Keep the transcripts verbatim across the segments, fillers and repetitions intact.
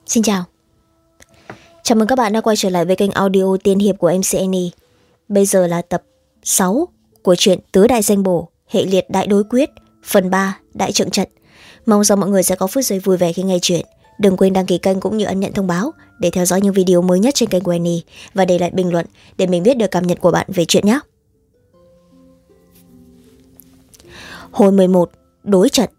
Xin chào. Chào mừng các bạn đã quay trở lại với kênh audio tiên hiệp của em xê en i. Bây giờ là tập sáu của truyện Tứ Đại Danh Bổ, hệ liệt Đại Đối Quyết, phần ba Đại Trượng Trận. Mong rằng mọi người sẽ có phút giây vui vẻ khi nghe chuyện. Đừng quên đăng ký kênh cũng như ấn nhận thông báo để theo dõi những video mới nhất trên kênh của Annie và để lại bình luận để mình biết được cảm nhận của bạn về chuyện nhé. Hồi mười một. Đối trận.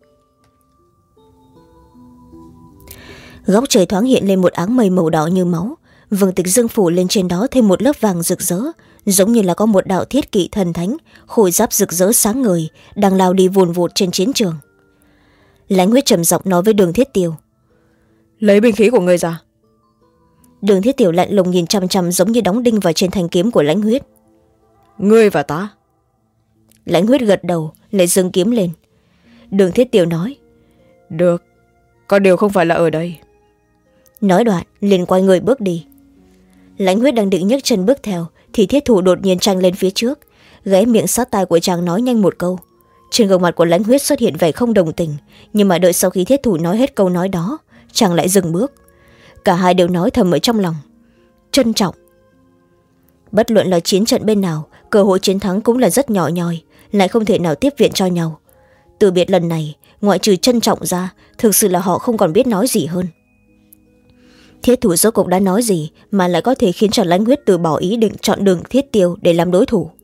Góc trời thoáng hiện lên một áng mây màu đỏ như máu, vầng tịch dương phủ lên trên đó thêm một lớp vàng rực rỡ, giống như là có một đạo thiết kỵ thần thánh khôi giáp rực rỡ sáng ngời đang lao đi vùn vụt trên chiến trường. Lãnh Huyết trầm giọng nói với Đường Thiết Tiêu: lấy binh khí của người ra. Đường Thiết Tiêu lạnh lùng nhìn chăm chăm, giống như đóng đinh vào trên thanh kiếm của Lãnh Huyết. Ngươi và ta. Lãnh Huyết gật đầu, lại giương kiếm lên. Đường Thiết Tiêu nói: được, có điều không phải là ở đây. Nói đoạn liền quay người bước đi. Lãnh Huyết đang định nhấc chân bước theo thì Thiết Thủ đột nhiên tranh lên phía trước, ghé miệng sát tai của chàng nói nhanh một câu. Trên gương mặt của Lãnh Huyết xuất hiện vẻ không đồng tình, nhưng mà đợi sau khi Thiết Thủ nói hết câu nói đó, chàng lại dừng bước. Cả hai đều nói thầm ở trong lòng: trân trọng. Bất luận là chiến trận bên nào, cơ hội chiến thắng cũng là rất nhỏ nhoi, lại không thể nào tiếp viện cho nhau. Từ biệt lần này, ngoại trừ trân trọng ra, thực sự là họ không còn biết nói gì hơn. Thiết Thủ rốt cuộc đã nói gì mà lại có thể khiến cho Lãnh Huyết từ bỏ ý định chọn Đường Thiết Tiêu để làm đối thủ.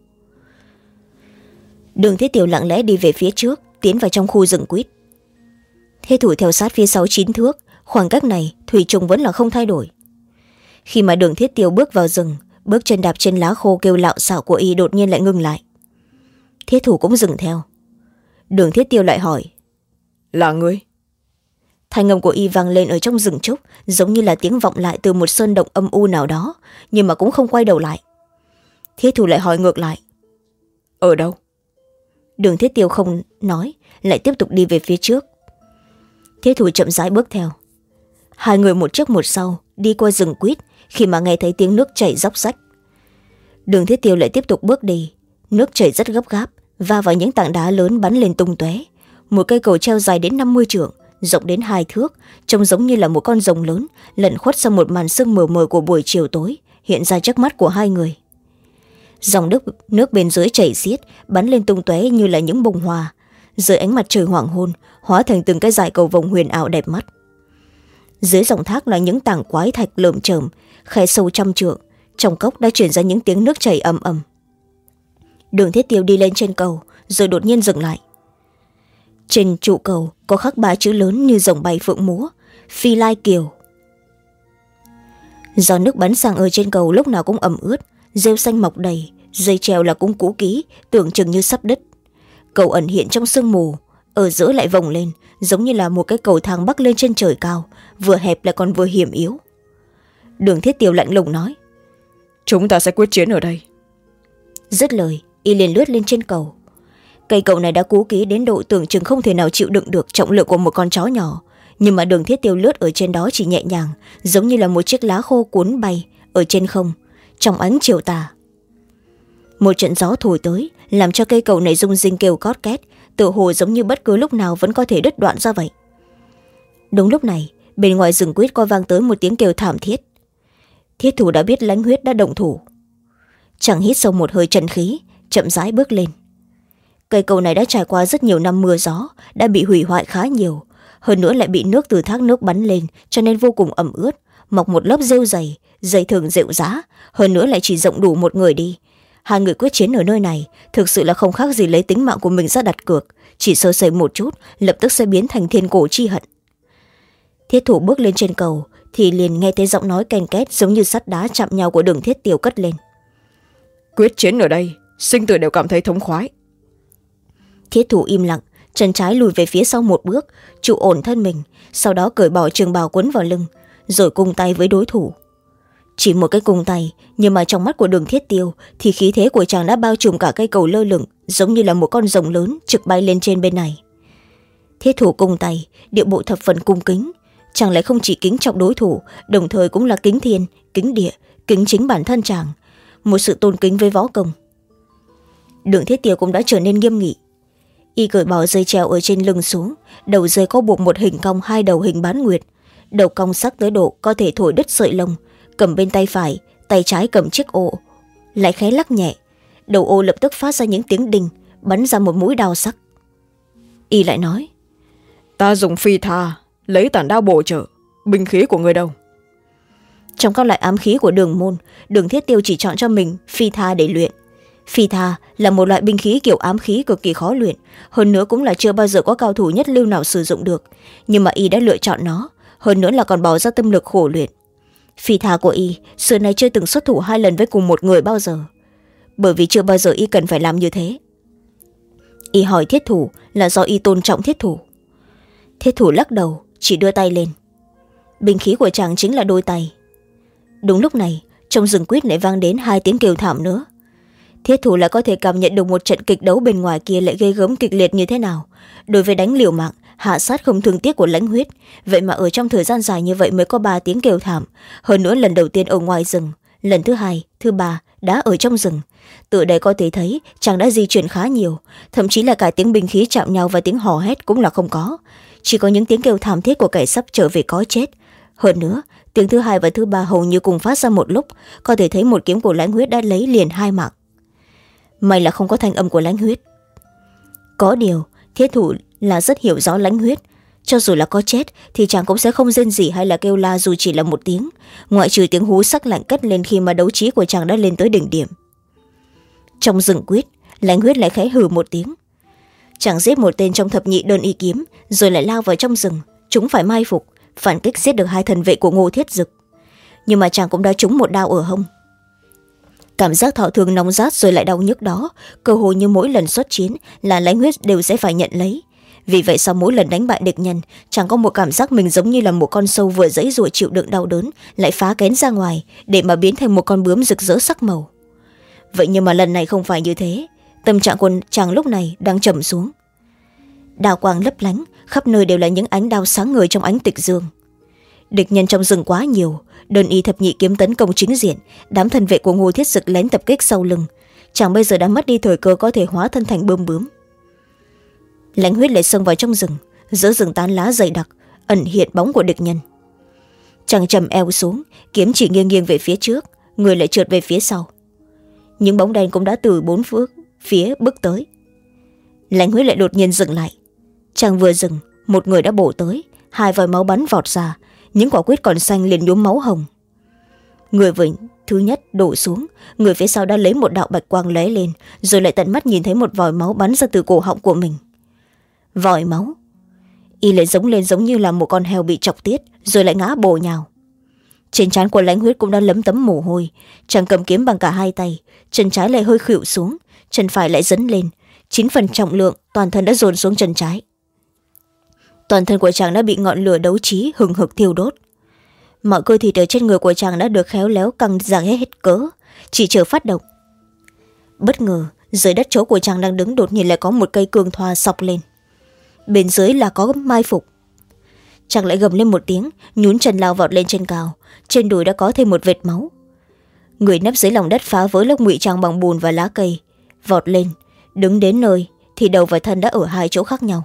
Đường Thiết Tiêu lặng lẽ đi về phía trước, tiến vào trong khu rừng quýt. Thiết Thủ theo sát phía sau chín thước, khoảng cách này thủy chung vẫn là không thay đổi. Khi mà Đường Thiết Tiêu bước vào rừng, bước chân đạp trên lá khô kêu lạo xạo của y đột nhiên lại ngừng lại. Thiết Thủ cũng dừng theo. Đường Thiết Tiêu lại hỏi: là ngươi? Thanh âm của y vang lên ở trong rừng trúc, giống như là tiếng vọng lại từ một sơn động âm u nào đó, nhưng mà cũng không quay đầu lại. Thiết Thủ lại hỏi ngược lại: ở đâu? Đường Thiết Tiêu không nói, lại tiếp tục đi về phía trước. Thiết Thủ chậm rãi bước theo. Hai người một trước một sau đi qua rừng quýt, khi mà nghe thấy tiếng nước chảy róc rách. Đường Thiết Tiêu lại tiếp tục bước đi. Nước chảy rất gấp gáp, va vào những tảng đá lớn bắn lên tung tóe. Một cây cầu treo dài đến năm mươi trượng, rộng đến hai thước, trông giống như là một con rồng lớn lẩn khuất sau một màn sương mờ mờ của buổi chiều tối, hiện ra trước mắt của hai người. Dòng nước, nước bên dưới chảy xiết, bắn lên tung tóe như là những bông hoa, dưới ánh mặt trời hoàng hôn hóa thành từng cái dải cầu vồng huyền ảo đẹp mắt. Dưới dòng thác là những tảng quái thạch lởm chởm, khe sâu trăm trượng, trong cốc đã truyền ra những tiếng nước chảy ầm ầm. Đường Thiết Tiêu đi lên trên cầu, rồi đột nhiên dừng lại. Trên trụ cầu có khắc ba chữ lớn như rồng bay phượng múa: Phi Lai Kiều. Do nước bắn sang ở trên cầu lúc nào cũng ẩm ướt, rêu xanh mọc đầy, dây treo là cũng cũ kỹ, tưởng chừng như sắp đứt. Cầu ẩn hiện trong sương mù, ở giữa lại vòng lên, giống như là một cái cầu thang bắc lên trên trời cao, vừa hẹp lại còn vừa hiểm yếu. Đường Thiết Tiêu lạnh lùng nói: chúng ta sẽ quyết chiến ở đây. Dứt lời, y liền lướt lên trên cầu. Cây cầu này đã cũ kỹ đến độ tưởng chừng không thể nào chịu đựng được trọng lượng của một con chó nhỏ, nhưng mà Đường Thiết Tiêu lướt ở trên đó chỉ nhẹ nhàng, giống như là một chiếc lá khô cuốn bay ở trên không, trong ánh chiều tà. Một trận gió thổi tới, làm cho cây cầu này rung rinh kêu cót két, tựa hồ giống như bất cứ lúc nào vẫn có thể đứt đoạn ra vậy. Đúng lúc này, bên ngoài rừng quýt có vang tới một tiếng kêu thảm thiết. Thiết Thủ đã biết Lãnh Huyết đã động thủ. Chàng hít sâu một hơi trần khí, chậm rãi bước lên. Cây cầu này đã trải qua rất nhiều năm mưa gió, đã bị hủy hoại khá nhiều, hơn nữa lại bị nước từ thác nước bắn lên, cho nên vô cùng ẩm ướt, mọc một lớp rêu dày, dây thừng rệu rã, hơn nữa lại chỉ rộng đủ một người đi. Hai người quyết chiến ở nơi này thực sự là không khác gì lấy tính mạng của mình ra đặt cược, chỉ sơ sẩy một chút lập tức sẽ biến thành thiên cổ chi hận. Thiết Thủ bước lên trên cầu thì liền nghe thấy giọng nói ken két giống như sắt đá chạm nhau của Đường Thiết Tiêu cất lên: quyết chiến ở đây, sinh tử đều cảm thấy thống khoái. Thiết Thủ im lặng, chân trái lùi về phía sau một bước, trụ ổn thân mình, sau đó cởi bỏ trường bào quấn vào lưng, rồi cung tay với đối thủ. Chỉ một cái cung tay, nhưng mà trong mắt của Đường Thiết Tiêu thì khí thế của chàng đã bao trùm cả cây cầu lơ lửng, giống như là một con rồng lớn trực bay lên trên bên này. Thiết Thủ cung tay, điệu bộ thập phần cung kính, chàng lại không chỉ kính trọng đối thủ, đồng thời cũng là kính thiên, kính địa, kính chính bản thân chàng, một sự tôn kính với võ công. Đường Thiết Tiêu cũng đã trở nên nghiêm nghị. Y cởi bỏ dây treo ở trên lưng xuống, đầu dây có buộc một hình cong hai đầu hình bán nguyệt, đầu cong sắc tới độ có thể thổi đứt sợi lông, cầm bên tay phải, tay trái cầm chiếc ô, lại khẽ lắc nhẹ, đầu ô lập tức phát ra những tiếng đinh, bắn ra một mũi đao sắc. Y lại nói: Ta dùng phi tha lấy tản đao bổ trợ, binh khí của người đâu? Trong các loại ám khí của Đường môn, Đường Thiết Tiêu chỉ chọn cho mình phi tha để luyện. Phi tha là một loại binh khí kiểu ám khí cực kỳ khó luyện, hơn nữa cũng là chưa bao giờ có cao thủ nhất lưu nào sử dụng được, nhưng mà Y đã lựa chọn nó, hơn nữa là còn bỏ ra tâm lực khổ luyện. Phi tha của Y xưa nay chưa từng xuất thủ hai lần với cùng một người bao giờ, bởi vì chưa bao giờ Y cần phải làm như thế. Y hỏi thiết thủ là do Y tôn trọng thiết thủ. Thiết thủ lắc đầu, chỉ đưa tay lên. Binh khí của chàng chính là đôi tay. Đúng lúc này, trong rừng quýt lại vang đến hai tiếng kêu thảm nữa. Thiết thủ lại có thể cảm nhận được một trận kịch đấu bên ngoài kia lại ghê gớm kịch liệt như thế nào. Đối với đánh liều mạng, hạ sát không thương tiếc của Lãnh Huyết, vậy mà ở trong thời gian dài như vậy mới có ba tiếng kêu thảm. Hơn nữa lần đầu tiên ở ngoài rừng, lần thứ hai, thứ ba đã ở trong rừng. Từ đây có thể thấy chàng đã di chuyển khá nhiều, thậm chí là cả tiếng binh khí chạm nhau và tiếng hò hét cũng là không có, chỉ có những tiếng kêu thảm thiết của kẻ sắp trở về có chết. Hơn nữa, tiếng thứ hai và thứ ba hầu như cùng phát ra một lúc, có thể thấy một kiếm của Lãnh Huyết đã lấy liền hai mạng. May là không có thanh âm của Lãnh Huyết. Có điều, thiết thủ là rất hiểu rõ Lãnh Huyết, cho dù là có chết thì chàng cũng sẽ không rên rỉ hay là kêu la dù chỉ là một tiếng, ngoại trừ tiếng hú sắc lạnh cất lên khi mà đấu trí của chàng đã lên tới đỉnh điểm. Trong rừng quýt, Lãnh Huyết lại khẽ hừ một tiếng. Chàng giết một tên trong thập nhị đơn y kiếm, rồi lại lao vào trong rừng, chúng phải mai phục, phản kích giết được hai thần vệ của Ngô Thiết Dực. Nhưng mà chàng cũng đã trúng một đao ở hông. Cảm giác thọ thương nóng rát rồi lại đau nhức đó, cơ hồ như mỗi lần xuất chiến là Lãnh Huyết đều sẽ phải nhận lấy. Vì vậy sau mỗi lần đánh bại địch nhân, chàng có một cảm giác mình giống như là một con sâu vừa giãy giụa chịu đựng đau đớn, lại phá kén ra ngoài để mà biến thành một con bướm rực rỡ sắc màu. Vậy nhưng mà lần này không phải như thế, tâm trạng của chàng lúc này đang trầm xuống. Đao quang lấp lánh, khắp nơi đều là những ánh đao sáng ngời trong ánh tịch dương. Địch nhân trong rừng quá nhiều, đơn y thập nhị kiếm tấn công chính diện, đám thần vệ của Ngô Thiết Dực lén tập kích sau lưng, chàng bây giờ đã mất đi thời cơ có thể hóa thân thành bươm bướm. Lãnh Huyết lại xông vào trong rừng, giữa rừng tán lá dày đặc ẩn hiện bóng của địch nhân. Chàng trầm eo xuống, kiếm chỉ nghiêng nghiêng về phía trước, người lại trượt về phía sau. Những bóng đen cũng đã từ bốn phương phía bước tới. Lãnh Huyết lại đột nhiên dừng lại. Chàng vừa dừng, một người đã bổ tới, hai vòi máu bắn vọt ra, những quả quýt còn xanh liền nhuốm máu hồng. Người vừa thứ nhất đổ xuống, người phía sau đã lấy một đạo bạch quang lóe lên, rồi lại tận mắt nhìn thấy một vòi máu bắn ra từ cổ họng của mình. Vòi máu, Y lại giống lên giống như là một con heo bị chọc tiết, rồi lại ngã bổ nhào. Trên trán của Lãnh Huyết cũng đã lấm tấm mồ hôi, chàng cầm kiếm bằng cả hai tay, chân trái lại hơi khuỵu xuống, chân phải lại dấn lên, chín phần trọng lượng toàn thân đã dồn xuống chân trái. Toàn thân của chàng đã bị ngọn lửa đấu trí hừng hực thiêu đốt. Mọi cơ thịt ở trên người của chàng đã được khéo léo căng ra hết cỡ, chỉ chờ phát động. Bất ngờ, dưới đất chỗ của chàng đang đứng đột nhiên lại có một cây cương thoa sọc lên. Bên dưới là có mai phục. Chàng lại gầm lên một tiếng, nhún chân lao vọt lên trên cao, trên đùi đã có thêm một vệt máu. Người nấp dưới lòng đất phá vỡ lớp ngụy trang bằng bùn và lá cây, vọt lên, đứng đến nơi thì đầu và thân đã ở hai chỗ khác nhau.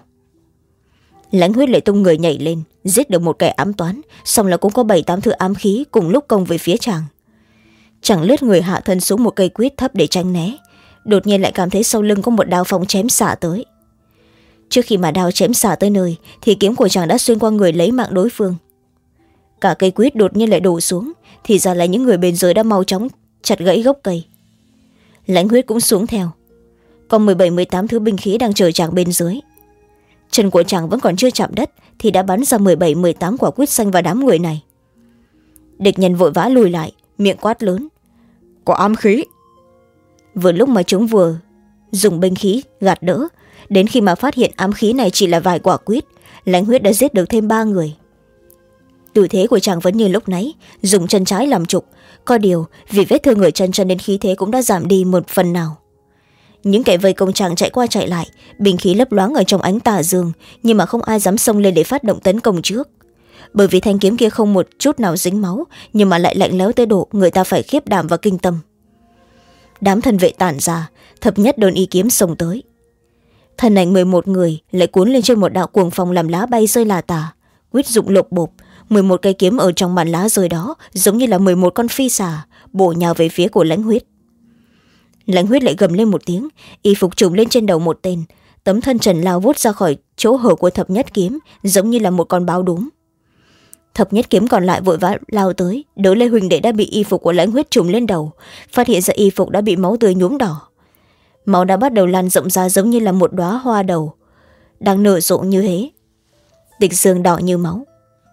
Lãnh Huyết lại tung người nhảy lên, giết được một kẻ ám toán, xong là cũng có bảy tám thứ ám khí cùng lúc công về phía chàng. Chàng lướt người hạ thân xuống một cây quýt thấp để tránh né, đột nhiên lại cảm thấy sau lưng có một đao phong chém xả tới. Trước khi mà đao chém xả tới nơi thì kiếm của chàng đã xuyên qua người lấy mạng đối phương. Cả cây quýt đột nhiên lại đổ xuống, thì ra là những người bên dưới đã mau chóng chặt gãy gốc cây. Lãnh Huyết cũng xuống theo, còn mười bảy mười tám thứ binh khí đang chờ chàng bên dưới. Chân của chàng vẫn còn chưa chạm đất thì đã bắn ra mười bảy mười tám quả quýt xanh vào đám người này. Địch nhân vội vã lùi lại, miệng quát lớn: Có ám khí! Vừa lúc mà chúng vừa dùng binh khí gạt đỡ, đến khi mà phát hiện ám khí này chỉ là vài quả quýt, Lãnh Huyết đã giết được thêm ba người. Tư thế của chàng vẫn như lúc nãy, dùng chân trái làm trục, có điều vì vết thương ở chân cho nên khí thế cũng đã giảm đi một phần nào. Những kẻ vây công chàng chạy qua chạy lại, binh khí lấp loáng ở trong ánh tà dương, nhưng mà không ai dám xông lên để phát động tấn công trước. Bởi vì thanh kiếm kia không một chút nào dính máu, nhưng mà lại lạnh lẽo tới độ người ta phải khiếp đảm và kinh tâm. Đám thần vệ tản ra, thập nhất đơn y kiếm xông tới. Thần ảnh mười một người lại cuốn lên trên một đạo cuồng phong làm lá bay rơi là tả, quýt rụng lộp bộp, mười một cây kiếm ở trong màn lá rơi đó giống như là mười một con phi xà bổ nhào về phía của Lãnh Huyết. Lãnh Huyết lại gầm lên một tiếng, y phục trùm lên trên đầu một tên, tấm thân trần lao vút ra khỏi chỗ hở của thập nhất kiếm giống như là một con báo đúm. Thập nhất kiếm còn lại vội vã lao tới đỡ lấy huỳnh đệ đã bị y phục của Lãnh Huyết trùm lên đầu, phát hiện ra y phục đã bị máu tươi nhuốm đỏ. Máu đã bắt đầu lan rộng ra giống như là một đóa hoa đầu đang nở rộ như thế, tịch dương đỏ như máu.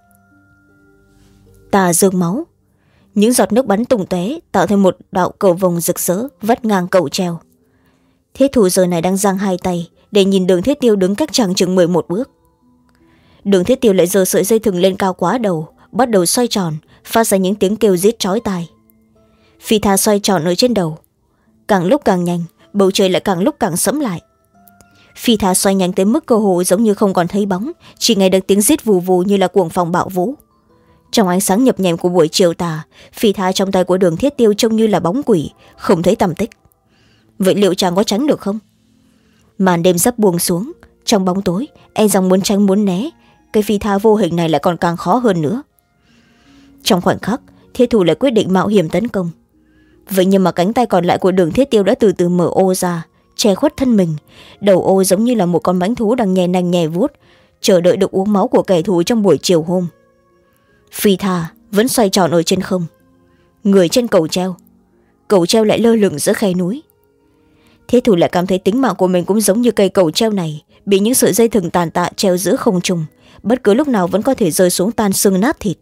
Tà dương máu, những giọt nước bắn tung tóe tạo thành một đạo cầu vồng rực rỡ vắt ngang cầu treo. Thiết thủ giờ này đang giang hai tay để nhìn Đường Thiết Tiêu đứng cách chàng chừng mười một bước. Đường Thiết Tiêu lại giơ sợi dây thừng lên cao quá đầu, bắt đầu xoay tròn, phát ra những tiếng kêu rít chói tai. Phi tha xoay tròn ở trên đầu, càng lúc càng nhanh, bầu trời lại càng lúc càng sẫm lại. Phi tha xoay nhanh tới mức cơ hồ giống như không còn thấy bóng, chỉ nghe được tiếng rít vù vù như là cuồng phong bạo vũ. Trong ánh sáng nhập nhèm của buổi chiều tà, phi tha trong tay của Đường Thiết Tiêu trông như là bóng quỷ, không thấy tăm tích. Vậy liệu chàng có tránh được không? Màn đêm sắp buông xuống, trong bóng tối e rằng muốn tránh muốn né, cái phi tha vô hình này lại còn càng khó hơn nữa. Trong khoảnh khắc, Thiết thủ lại quyết định mạo hiểm tấn công. Vậy nhưng mà cánh tay còn lại của Đường Thiết Tiêu đã từ từ mở ô ra, che khuất thân mình. Đầu ô giống như là một con mãnh thú đang nhè nành nhè vuốt, chờ đợi được uống máu của kẻ thù trong buổi chiều hôm. Phi tha vẫn xoay tròn ở trên không, người trên cầu treo, cầu treo lại lơ lửng giữa khe núi. Thiết thủ lại cảm thấy tính mạng của mình cũng giống như cây cầu treo này, bị những sợi dây thừng tàn tạ treo giữa không trung, bất cứ lúc nào vẫn có thể rơi xuống tan xương nát thịt.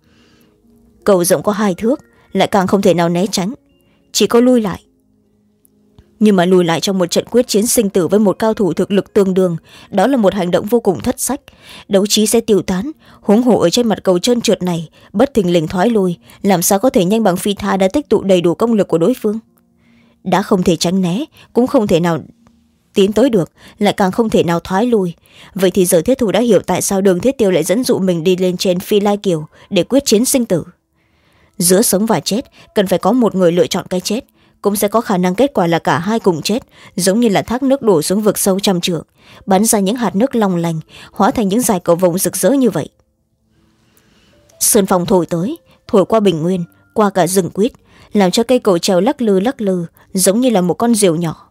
Cầu rộng có hai thước, lại càng không thể nào né tránh, chỉ có lui lại. Nhưng mà lùi lại trong một trận quyết chiến sinh tử với một cao thủ thực lực tương đương, đó là một hành động vô cùng thất sách. Đấu trí sẽ tiêu tán, huống hồ ở trên mặt cầu trơn trượt này, bất thình lình thoái lui, làm sao có thể nhanh bằng phi tha đã tích tụ đầy đủ công lực của đối phương. Đã không thể tránh né, cũng không thể nào tiến tới được, lại càng không thể nào thoái lui. Vậy thì giờ Thiết thủ đã hiểu tại sao Đường Thiết Tiêu lại dẫn dụ mình đi lên trên Phi Lai Kiều để quyết chiến sinh tử. Giữa sống và chết, cần phải có một người lựa chọn cái chết, cũng sẽ có khả năng kết quả là cả hai cùng chết, giống như là thác nước đổ xuống vực sâu trăm trượng, bắn ra những hạt nước long lanh, hóa thành những dải cầu vồng rực rỡ như vậy. Sơn phong thổi tới, thổi qua bình nguyên, qua cả rừng quýt, làm cho cây cầu treo lắc lư lắc lư, giống như là một con diều nhỏ.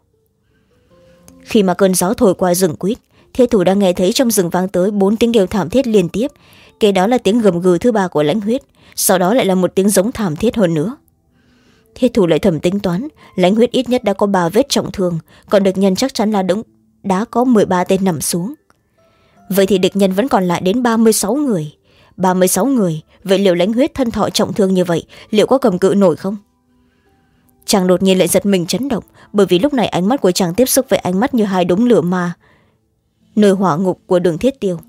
Khi mà cơn gió thổi qua rừng quýt, Thiết thủ đã nghe thấy trong rừng vang tới bốn tiếng kêu thảm thiết liên tiếp, kế đó là tiếng gầm gừ thứ ba của Lãnh Huyết, sau đó lại là một tiếng giống thảm thiết hơn nữa. Thiết thủ lại thầm tính toán, Lãnh Huyết ít nhất đã có ba vết trọng thương, còn địch nhân chắc chắn là đúng đã có mười ba tên nằm xuống. Vậy thì địch nhân vẫn còn lại đến ba mươi sáu người. ba mươi sáu người, vậy liệu Lãnh Huyết thân thọ trọng thương như vậy, liệu có cầm cự nổi không? Chàng đột nhiên lại giật mình chấn động, bởi vì lúc này ánh mắt của chàng tiếp xúc với ánh mắt như hai đống lửa ma nơi hỏa ngục của Đường Thiết Tiêu.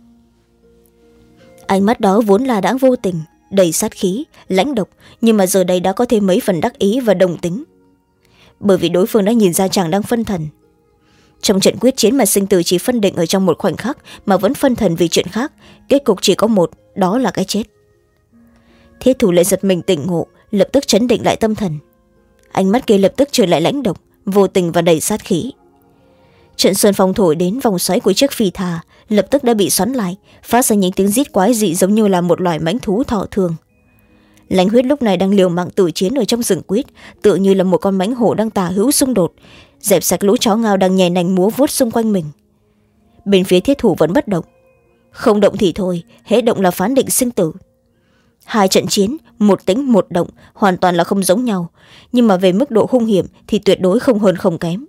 Ánh mắt đó vốn là đã vô tình, đầy sát khí, lãnh độc, nhưng mà giờ đây đã có thêm mấy phần đắc ý và đồng tính, bởi vì đối phương đã nhìn ra chàng đang phân thần. Trong trận quyết chiến mà sinh tử chỉ phân định ở trong một khoảnh khắc mà vẫn phân thần vì chuyện khác, kết cục chỉ có một, đó là cái chết. Thiết thủ lại giật mình tỉnh ngộ, lập tức trấn định lại tâm thần. Ánh mắt kia lập tức trở lại lãnh độc, vô tình và đầy sát khí. Trận sơn phong thổi đến, vòng xoáy của chiếc phi thà lập tức đã bị xoắn lại, phát ra những tiếng rít quái dị giống như là một loài mãnh thú thọ thương. Lãnh Huyết lúc này đang liều mạng tử chiến ở trong rừng quýt, tựa như là một con mãnh hổ đang tà hữu xung đột, dẹp sạch lũ chó ngao đang nhè nành múa vuốt xung quanh mình. Bên phía Thiết thủ vẫn bất động, không động thì thôi, hễ động là phán định sinh tử. Hai trận chiến, một tĩnh một động, hoàn toàn là không giống nhau, nhưng mà về mức độ hung hiểm thì tuyệt đối không hơn không kém.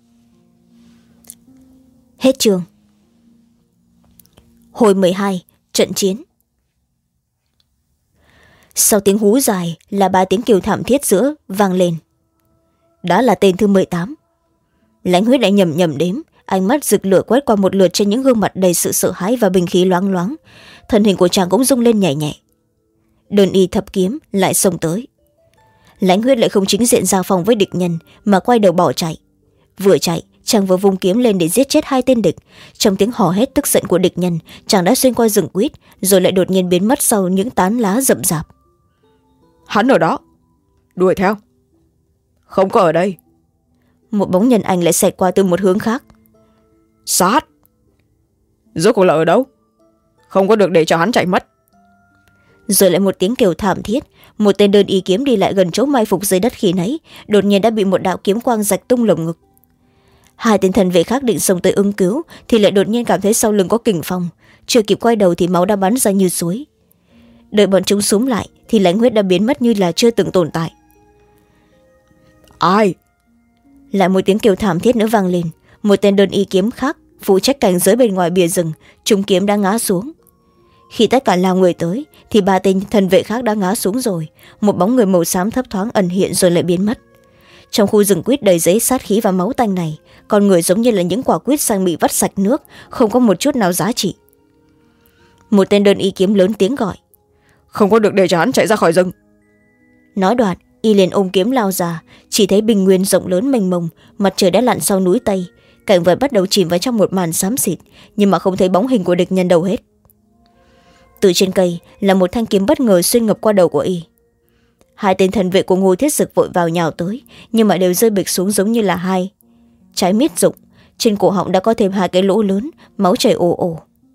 Hết chương. Hồi mười hai, trận chiến. Sau tiếng hú dài là ba tiếng kêu thảm thiết giữa vang lên. Đã là tên thứ mười tám. Lãnh Huyết lại nhầm nhầm đếm, ánh mắt rực lửa quét qua một lượt trên những gương mặt đầy sự sợ hãi và binh khí loáng loáng. Thân hình của chàng cũng rung lên nhẹ nhẹ. Đơn y thập kiếm lại xông tới. Lãnh Huyết lại không chính diện giao phòng với địch nhân mà quay đầu bỏ chạy. Vừa chạy, chàng vừa vung kiếm lên để giết chết hai tên địch. Trong tiếng hò hét tức giận của địch nhân, chàng đã xuyên qua rừng quýt, rồi lại đột nhiên biến mất sau những tán lá rậm rạp. Hắn ở đó, đuổi theo. Không có ở đây. Một bóng nhân ảnh lại xẹt qua từ một hướng khác. Sát. Rốt cuộc là ở đâu? Không có được để cho hắn chạy mất. Rồi lại một tiếng kêu thảm thiết. Một tên đơn y kiếm đi lại gần chỗ mai phục dưới đất khi nãy, đột nhiên đã bị một đạo kiếm quang rạch tung lồng ngực. Hai tên thần vệ khác định xông tới ứng cứu thì lại đột nhiên cảm thấy sau lưng có kình phong, chưa kịp quay đầu thì máu đã bắn ra như suối. Đợi bọn chúng xúm lại thì lãnh huyết đã biến mất như là chưa từng tồn tại. Ai? Lại một tiếng kêu thảm thiết nữa vang lên. Một tên đơn y kiếm khác phụ trách cảnh giới bên ngoài bìa rừng, trúng kiếm đã ngã xuống. Khi tất cả lao người tới thì ba tên thần vệ khác đã ngã xuống rồi. Một bóng người màu xám thấp thoáng ẩn hiện rồi lại biến mất. Trong khu rừng quýt đầy giấy sát khí và máu tanh này, con người giống như là những quả quýt xanh bị vắt sạch nước, không có một chút nào giá trị. Một tên đơn y kiếm lớn tiếng gọi. Không có được để cho hắn chạy ra khỏi rừng. Nói đoạn, y liền ôm kiếm lao ra. Chỉ thấy bình nguyên rộng lớn mênh mông, mặt trời đã lặn sau núi Tây, cảnh vật bắt đầu chìm vào trong một màn xám xịt, nhưng mà không thấy bóng hình của địch nhân đâu hết. Từ trên cây là một thanh kiếm bất ngờ xuyên ngập qua đầu của y. Hai tên thần vệ của Ngô Thiết Dực vội vào nhào tới, nhưng mà đều rơi bịch xuống giống như là hai trái miết rụng. Trên cổ họng đã có thêm hai cái lỗ lớn, máu chảy ồ ồ.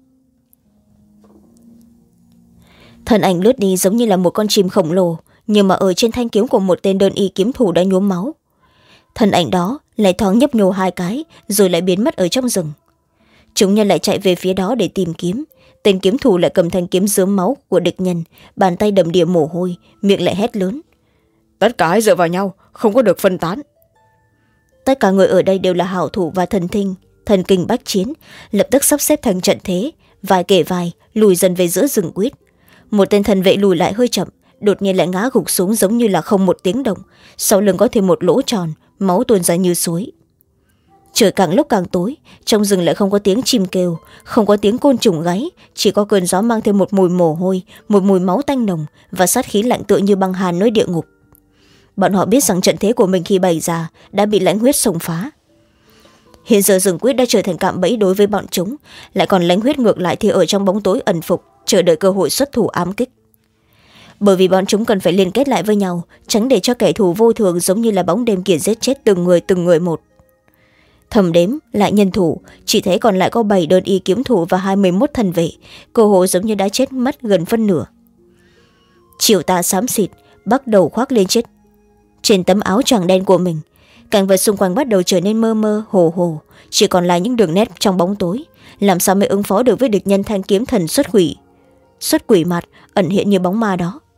Thân ảnh lướt đi giống như là một con chim khổng lồ, nhưng mà ở trên thanh kiếm của một tên đơn y kiếm thủ đã nhuốm máu. Thân ảnh đó lại thoáng nhấp nhô hai cái rồi lại biến mất ở trong rừng. Chúng nhân lại chạy về phía đó để tìm kiếm. Tên kiếm thủ lại cầm thanh kiếm rớm máu của địch nhân, bàn tay đầm đìa mồ hôi, miệng lại hét lớn. Tất cả hãy dựa vào nhau, không có được phân tán. Tất cả người ở đây đều là hảo thủ và thần thinh, thần kinh bách chiến, lập tức sắp xếp thành trận thế, vài kể vài lùi dần về giữa rừng quýt. Một tên thần vệ lùi lại hơi chậm, đột nhiên lại ngã gục xuống giống như là không một tiếng động, sau lưng có thêm một lỗ tròn, máu tuôn ra như suối. Trời càng lúc càng tối, trong rừng lại không có tiếng chim kêu, không có tiếng côn trùng gáy, chỉ có cơn gió mang thêm một mùi mồ hôi, một mùi máu tanh nồng và sát khí lạnh tựa như băng hàn nơi địa ngục. Bọn họ biết rằng trận thế của mình khi bày ra đã bị lãnh huyết xông phá. Hiện giờ rừng quýt đã trở thành cạm bẫy đối với bọn chúng, lại còn lãnh huyết ngược lại thì ở trong bóng tối ẩn phục, chờ đợi cơ hội xuất thủ ám kích. Bởi vì bọn chúng cần phải liên kết lại với nhau, tránh để cho kẻ thù vô thường giống như là bóng đêm kia giết chết từng người từng người một. Thầm đếm lại nhân thủ, chỉ thấy còn lại có bảy đơn y kiếm thủ và hai mươi mốt thần vệ, cơ hội giống như đã chết mất gần phân nửa. Chiều tà xám xịt bắt đầu khoác lên chết trên tấm áo choàng đen của mình. Cảnh vật xung quanh bắt đầu trở nên mơ mơ hồ hồ, chỉ còn lại những đường nét trong bóng tối. Làm sao mới ứng phó được với địch nhân thanh kiếm thần xuất quỷ xuất quỷ mặt ẩn hiện như bóng ma đó.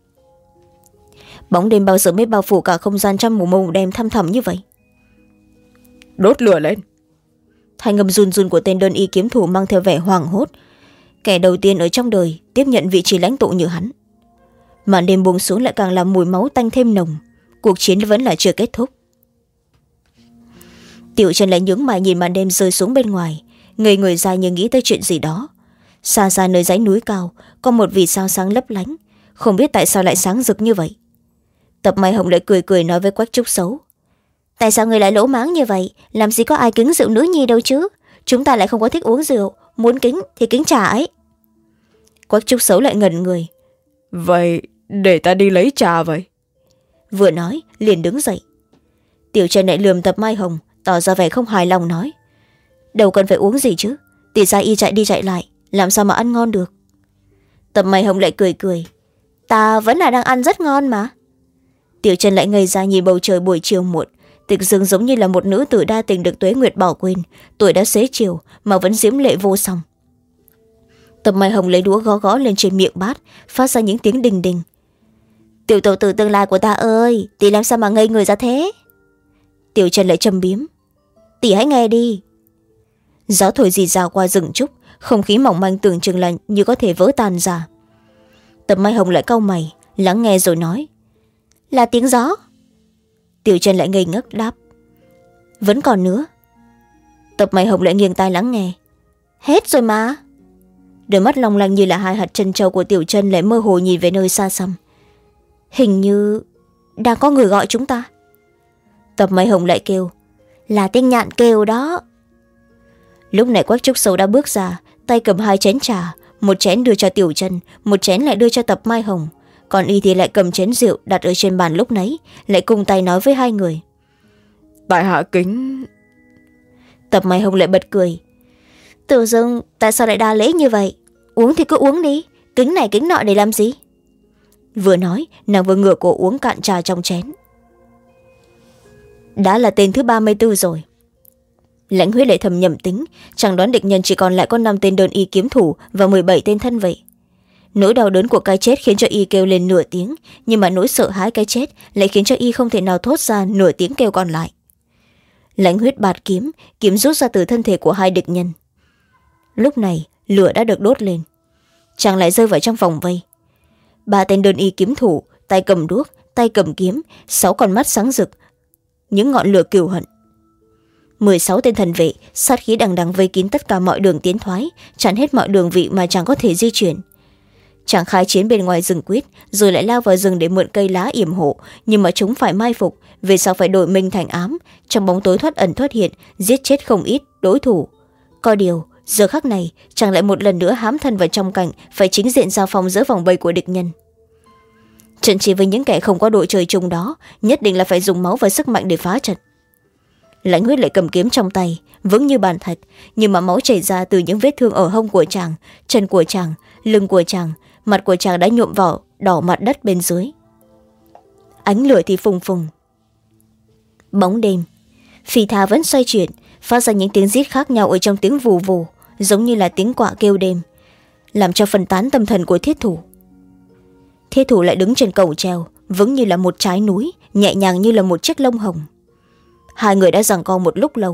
Bóng đêm bao giờ mới bao phủ cả không gian trong một màu đen thăm thẳm như vậy. Đốt lửa lên. Thanh âm run run của tên đơn y kiếm thủ mang theo vẻ hoảng hốt, kẻ đầu tiên ở trong đời tiếp nhận vị trí lãnh tụ như hắn. Màn đêm buông xuống lại càng làm mùi máu tanh thêm nồng. Cuộc chiến vẫn là chưa kết thúc. Tiểu Trần lại nhướng mày nhìn màn đêm rơi xuống bên ngoài, ngây người ra như nghĩ tới chuyện gì đó. Xa xa nơi dãy núi cao có một vì sao sáng lấp lánh, không biết tại sao lại sáng rực như vậy. Tập Mai Hồng lại cười cười nói với Quách Trúc Xấu. Tại sao người lại lỗ máng như vậy? Làm gì có ai kính rượu nữ nhi đâu chứ. Chúng ta lại không có thích uống rượu, muốn kính thì kính trà ấy. Quách Trúc Xấu lại ngẩn người. Vậy để ta đi lấy trà vậy. Vừa nói liền đứng dậy. Tiểu Trần lại lườm Tập Mai Hồng, tỏ ra vẻ không hài lòng nói. Đâu cần phải uống gì chứ, tỷ gia y chạy đi chạy lại, làm sao mà ăn ngon được. Tập Mai Hồng lại cười cười. Ta vẫn là đang ăn rất ngon mà. Tiểu Trần lại ngây ra nhìn bầu trời buổi chiều muộn, tịch dương giống như là một nữ tử đa tình được tuế nguyệt bỏ quên, tuổi đã xế chiều mà vẫn diễm lệ vô song. Tập Mai Hồng lấy đũa gõ gõ lên trên miệng bát, phát ra những tiếng đình đình. Tiểu tẩu tử tương lai của ta ơi, tỷ làm sao mà ngây người ra thế. Tiểu Trần lại châm biếm. Tỷ hãy nghe đi. Gió thổi rì rào qua rừng trúc, không khí mỏng manh tưởng chừng là như có thể vỡ tan ra. Tập Mai Hồng lại cau mày, lắng nghe rồi nói. Là tiếng gió. Tiểu Trần lại ngây ngất đáp. Vẫn còn nữa. Tập Mai Hồng lại nghiêng tai lắng nghe. Hết rồi mà. Đôi mắt long lanh như là hai hạt chân trâu của Tiểu Trần lại mơ hồ nhìn về nơi xa xăm. Hình như đang có người gọi chúng ta. Tập Mai Hồng lại kêu. Là tiếng nhạn kêu đó. Lúc này Quách Trúc Xấu đã bước ra, tay cầm hai chén trà, một chén đưa cho Tiểu Trần, một chén lại đưa cho Tập Mai Hồng. Còn y thì lại cầm chén rượu đặt ở trên bàn lúc nãy, lại cùng tay nói với hai người. Tại hạ kính. Tập Mai Hồng lại bật cười. Tự dưng tại sao lại đa lễ như vậy? Uống thì cứ uống đi, kính này kính nọ để làm gì? Vừa nói nàng vừa ngửa cổ uống cạn trà trong chén. Đã là tên thứ ba mươi tư rồi. Lãnh Huyết lại thầm nhầm tính, chẳng đoán địch nhân chỉ còn lại có năm tên đơn y kiếm thủ và mười bảy tên thân vệ. Nỗi đau đớn của cái chết khiến cho y kêu lên nửa tiếng, nhưng mà nỗi sợ hãi cái chết lại khiến cho y không thể nào thốt ra nửa tiếng kêu còn lại. Lãnh Huyết bạt kiếm, kiếm rút ra từ thân thể của hai địch nhân. Lúc này lửa đã được đốt lên, chàng lại rơi vào trong vòng vây. Ba tên đơn y kiếm thủ, tay cầm đuốc, tay cầm kiếm, sáu con mắt sáng rực những ngọn lửa cừu hận. mười sáu tên thần vệ sát khí đằng đằng vây kín tất cả mọi đường tiến thoái, chặn hết mọi đường vị mà chàng có thể di chuyển. Chàng khai chiến bên ngoài rừng quyết, rồi lại lao vào rừng để mượn cây lá yểm hộ, nhưng mà chúng phải mai phục, về sau phải đổi minh thành ám, trong bóng tối thoát ẩn thoát hiện, giết chết không ít đối thủ. Có điều giờ khắc này chàng lại một lần nữa hám thân vào trong cảnh phải chính diện giao phong giữa vòng vây của địch nhân. Trận chỉ với những kẻ không có đội trời chung đó, nhất định là phải dùng máu và sức mạnh để phá trận. Lãnh Huyết lại cầm kiếm trong tay, vững như bàn thạch, nhưng mà máu chảy ra từ những vết thương ở hông của chàng, chân của chàng, lưng của chàng, mặt của chàng đã nhuộm vào đỏ mặt đất bên dưới. Ánh lửa thì phùng phùng. Bóng đêm, phi thà vẫn xoay chuyển, phát ra những tiếng rít khác nhau ở trong tiếng vù vù, giống như là tiếng quạ kêu đêm, làm cho phân tán tâm thần của thiết thủ. Thiết thủ lại đứng trên cầu treo, vững như là một trái núi, nhẹ nhàng như là một chiếc lông hồng. Hai người đã giằng co một lúc lâu,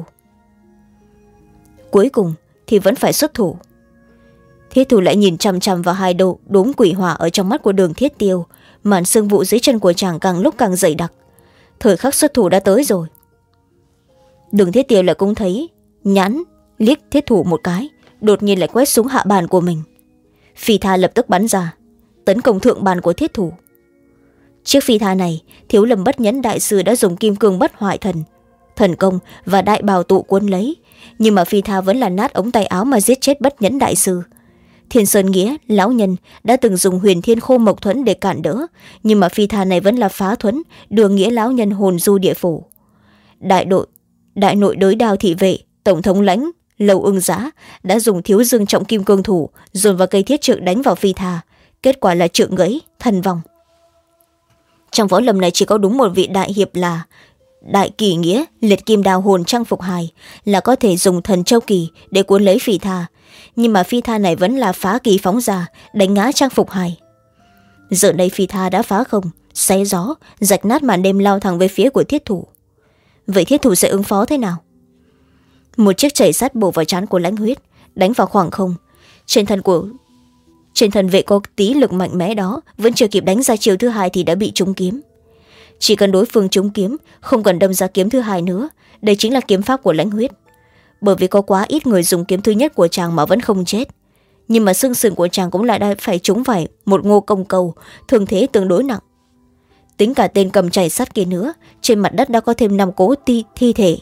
cuối cùng thì vẫn phải xuất thủ. Thiết thủ lại nhìn chằm chằm vào hai độ đốm quỷ hỏa ở trong mắt của Đường Thiết Tiêu, màn sương vụ dưới chân của chàng càng lúc càng dày đặc. Thời khắc xuất thủ đã tới rồi. Đường Thiết Tiêu lại cũng thấy nhãn liếc thiết thủ một cái, đột nhiên lại quét xuống hạ bàn của mình. Phi tha lập tức bắn ra, tấn công thượng bàn của thiết thủ. Chiếc phi tha này, Thiếu Lâm Bất Nhẫn đại sư đã dùng kim cương bất hoại thần thần công và đại bào tụ cuốn lấy, nhưng mà phi tha vẫn là nát ống tay áo mà giết chết Bất Nhẫn đại sư. Thiên Sơn Nghĩa lão nhân đã từng dùng huyền thiên khô mộc thuẫn để cản đỡ, nhưng mà phi tha này vẫn là phá thuẫn, đưa Nghĩa lão nhân hồn du địa phủ. Đại đội đại nội đối đao thị vệ tổng thống lãnh Lầu Ưng Giã đã dùng thiếu dương trọng kim cương thủ dồn vào cây thiết trượng đánh vào phi tha, kết quả là trượng gãy, thân vong. Trong võ lâm này chỉ có đúng một vị đại hiệp là Đại Kỳ Nghĩa liệt kim đào hồn trang phục hài, là có thể dùng thần châu kỳ để cuốn lấy phi tha, nhưng mà phi tha này vẫn là phá kỳ phóng ra, đánh ngã trang phục hài. Giờ đây phi tha đã phá không, xé gió, rạch nát màn đêm lao thẳng về phía của thiết thủ. Vậy thiết thủ sẽ ứng phó thế nào? Một chiếc chảy sắt bổ vào trán của Lãnh Huyết, đánh vào khoảng không. Trên thân của trên thân vệ có tí lực mạnh mẽ đó, vẫn chưa kịp đánh ra chiều thứ hai thì đã bị trúng kiếm. Chỉ cần đối phương trúng kiếm, không cần đâm ra kiếm thứ hai nữa, đây chính là kiếm pháp của Lãnh Huyết. Bởi vì có quá ít người dùng kiếm thứ nhất của chàng mà vẫn không chết, nhưng mà xương sườn của chàng cũng lại đã phải trúng phải một ngô công cầu, thương thế tương đối nặng. Tính cả tên cầm chảy sắt kia nữa, trên mặt đất đã có thêm năm cố thi, thi thể.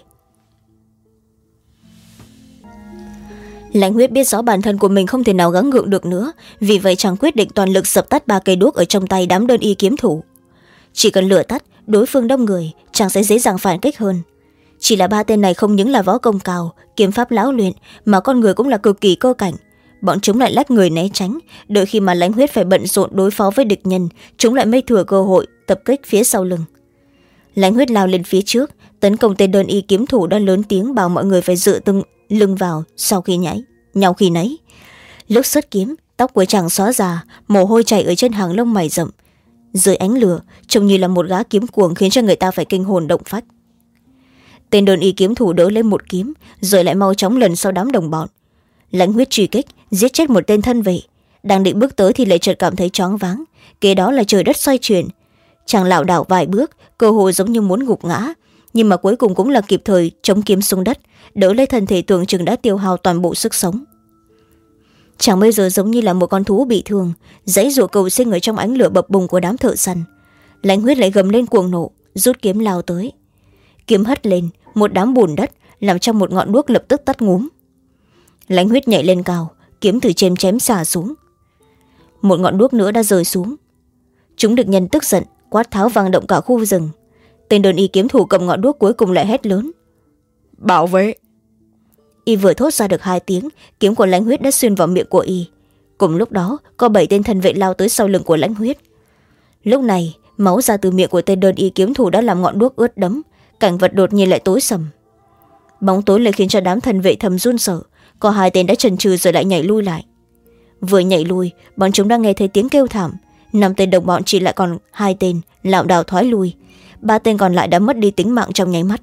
Lãnh Huyết biết rõ bản thân của mình không thể nào gắng gượng được nữa, vì vậy chàng quyết định toàn lực dập tắt ba cây đuốc ở trong tay đám đơn y kiếm thủ. Chỉ cần lửa tắt, đối phương đông người, chàng sẽ dễ dàng phản kích hơn. Chỉ là ba tên này không những là võ công cao, kiếm pháp lão luyện, mà con người cũng là cực kỳ cơ cảnh. Bọn chúng lại lách người né tránh, đợi khi mà Lãnh Huyết phải bận rộn đối phó với địch nhân, chúng lại mới thừa cơ hội tập kích phía sau lưng. Lãnh Huyết lao lên phía trước, tấn công tên đơn y kiếm thủ đã lớn tiếng bảo mọi người phải dựa từng lưng vào sau khi nhảy nhau khi nấy. Lúc xuất kiếm, tóc của chàng xóa già, mồ hôi chảy ở trên hàng lông mày rậm. Dưới ánh lửa, trông như là một gã kiếm cuồng, khiến cho người ta phải kinh hồn động phách. Tên đơn y kiếm thủ đỡ lên một kiếm, rồi lại mau chóng lần sau đám đồng bọn. Lãnh Huyết truy kích, giết chết một tên thân vệ. Đang định bước tới thì lại chợt cảm thấy choáng váng, kế đó là trời đất xoay chuyển. Chàng lảo đảo vài bước, cơ hội giống như muốn gục ngã, nhưng mà cuối cùng cũng là kịp thời chống kiếm xuống đất, đỡ lấy thân thể tưởng chừng đã tiêu hao toàn bộ sức sống. Chàng bây giờ giống như là một con thú bị thương, giãy giụa cầu sinh ở trong ánh lửa bập bùng của đám thợ săn. Lãnh Huyết lại gầm lên cuồng nộ, rút kiếm lao tới. Kiếm hất lên một đám bùn đất, làm cho một ngọn đuốc lập tức tắt ngúm. Lãnh Huyết nhảy lên cao, kiếm từ trên chém xả xuống. Một ngọn đuốc nữa đã rơi xuống. Chúng địch nhân tức giận, quát tháo vang động cả khu rừng. Tên đơn y kiếm thủ cầm ngọn đuốc cuối cùng lại hét lớn: "Bảo vệ!" Y vừa thốt ra được hai tiếng, kiếm của Lãnh Huyết đã xuyên vào miệng của y. Cùng lúc đó, có bảy tên thân vệ lao tới sau lưng của Lãnh Huyết. lúc này máu ra từ miệng của tên đơn y kiếm thủ đã làm ngọn đuốc ướt đẫm, cảnh vật đột nhiên lại tối sầm. Bóng tối lại khiến cho đám thần vệ thầm run sợ, có hai tên đã chần chừ rồi lại nhảy lui lại. Vừa nhảy lui, bọn chúng đang nghe thấy tiếng kêu thảm. Năm tên đồng bọn chỉ lại còn hai tên lảo đảo thoái lui, ba tên còn lại đã mất đi tính mạng trong nháy mắt.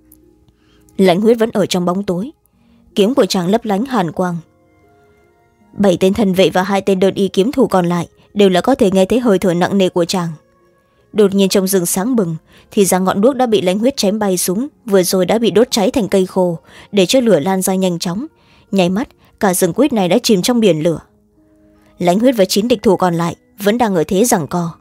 Lãnh Huyết vẫn ở trong bóng tối, kiếm của chàng lấp lánh hàn quang. Bảy tên thần vệ và hai tên đơn y kiếm thủ còn lại đều là có thể nghe thấy hơi thở nặng nề của chàng. Đột nhiên trong rừng sáng bừng, thì ra ngọn đuốc đã bị Lãnh Huyết chém bay xuống, vừa rồi đã bị đốt cháy thành cây khô, để cho lửa lan ra nhanh chóng. Nháy mắt cả rừng quýt này đã chìm trong biển lửa. Lãnh Huyết và chín địch thủ còn lại vẫn đang ở thế giằng co.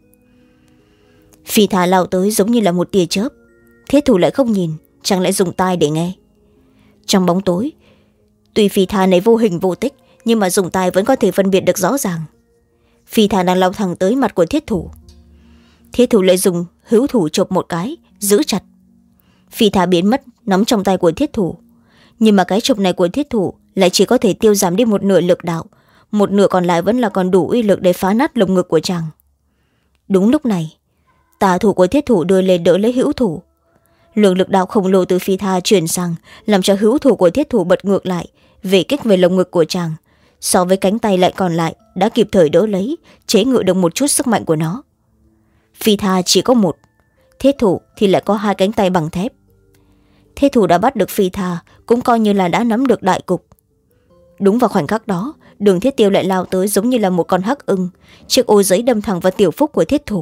Phi Thà lao tới giống như là một tia chớp, Thiết Thủ lại không nhìn, chàng lại dùng tai để nghe. Trong bóng tối, tuy Phi Thà này vô hình vô tích, nhưng mà dùng tai vẫn có thể phân biệt được rõ ràng. Phi Thà đang lao thẳng tới mặt của Thiết Thủ. Thiết Thủ lại dùng hữu thủ chộp một cái, giữ chặt. Phi Thà biến mất nắm trong tay của Thiết Thủ, nhưng mà cái chộp này của Thiết Thủ lại chỉ có thể tiêu giảm đi một nửa lực đạo, một nửa còn lại vẫn là còn đủ uy lực để phá nát lồng ngực của chàng. Đúng lúc này, tà thủ của Thiết Thủ đưa lên đỡ lấy hữu thủ. Lượng lực đạo khổng lồ từ Phi Thà chuyển sang, làm cho hữu thủ của Thiết Thủ bật ngược lại, về kích về lồng ngực của chàng. So với cánh tay lại còn lại đã kịp thời đỡ lấy, chế ngự được một chút sức mạnh của nó. Phi Thà chỉ có một, Thiết Thủ thì lại có hai cánh tay bằng thép. Thiết Thủ đã bắt được Phi Thà, cũng coi như là đã nắm được đại cục. Đúng vào khoảnh khắc đó, Đường Thiết Tiêu lại lao tới giống như là một con hắc ưng, chiếc ô giấy đâm thẳng vào tiểu phúc của Thiết Thủ.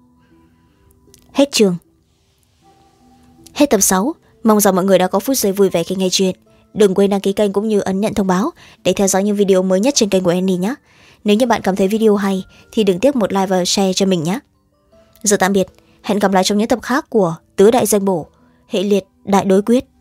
Hết chương. Hết tập sáu. Mong rằng mọi người đã có phút giây vui vẻ khi nghe chuyện. Đừng quên đăng ký kênh cũng như ấn nhận thông báo để theo dõi những video mới nhất trên kênh của Annie nhé. Nếu như bạn cảm thấy video hay thì đừng tiếc một like và share cho mình nhé. Giờ tạm biệt, hẹn gặp lại trong những tập khác của Tứ Đại Danh Bổ, hệ liệt Đại Đối Quyết.